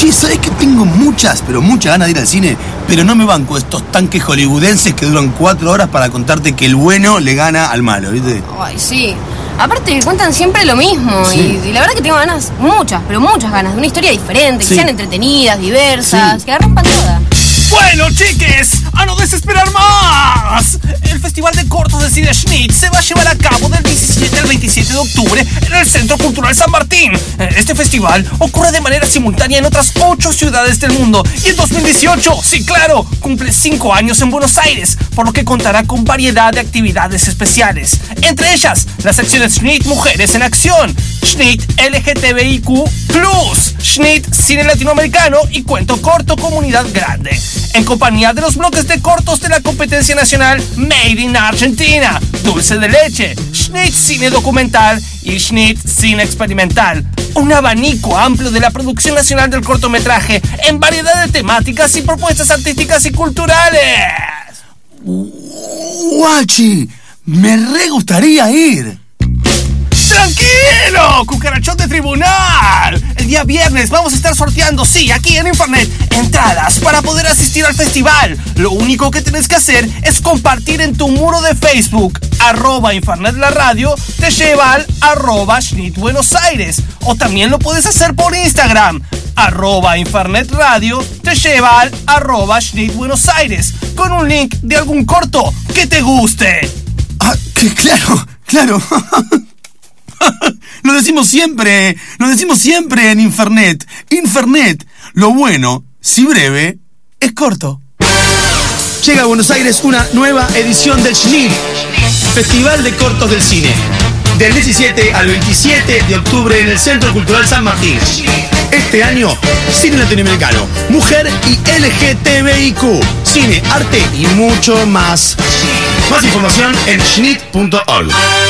Che, ¿sabés que tengo muchas, pero muchas ganas de ir al cine? Pero no me banco estos tanques hollywoodenses que duran 4 horas para contarte que el bueno le gana al malo, ¿viste? Ay, sí. Aparte, cuentan siempre lo mismo. Sí. Y la verdad que tengo ganas, muchas, pero muchas ganas, de una historia diferente, Sí. que sean entretenidas, diversas, Sí. que la rompan toda. Bueno, chiques, a no desesperar más. El Festival de Cortos de Cine Schnitt se va a llevar a cabo del 17 al 27 de octubre en el Centro Cultural San Martín. Este festival ocurre de manera simultánea en otras 8 ciudades del mundo y en 2018, sí claro, cumple 5 años en Buenos Aires, por lo que contará con variedad de actividades especiales. Entre ellas, las secciones Schnitt Mujeres en Acción, Schnitt LGTBIQ+, Schnitt Cine Latinoamericano y Cuento Corto Comunidad Grande, en compañía de los bloques de cortos de la competencia nacional Made in Argentina, Dulce de Leche, Schnitt Cine Documental y Schnitt Cine Experimental. Un abanico amplio de la producción nacional del cortometraje en variedad de temáticas y propuestas artísticas y culturales. Guachi, me re gustaría ir. ¡Tranquilo, cucarachón de tribunal! El día viernes vamos a estar sorteando, sí, aquí en Infernet, entradas para poder asistir al festival. Lo único que tienes que hacer es compartir en tu muro de Facebook, @Infernet la radio, te lleva al @Schnitt Buenos Aires. O también lo puedes hacer por Instagram, @Infernet radio, te lleva al @Schnitt Buenos Aires, con un link de algún corto que te guste. Ah, que claro. Lo decimos siempre en Infernet. Infernet, lo bueno, si breve, es corto. Llega a Buenos Aires una nueva edición del Schnitt, Festival de Cortos del Cine. Del 17 al 27 de octubre en el Centro Cultural San Martín. Este año, cine latinoamericano, mujer y LGTBIQ, cine, arte y mucho más. Más información en schnitt.org.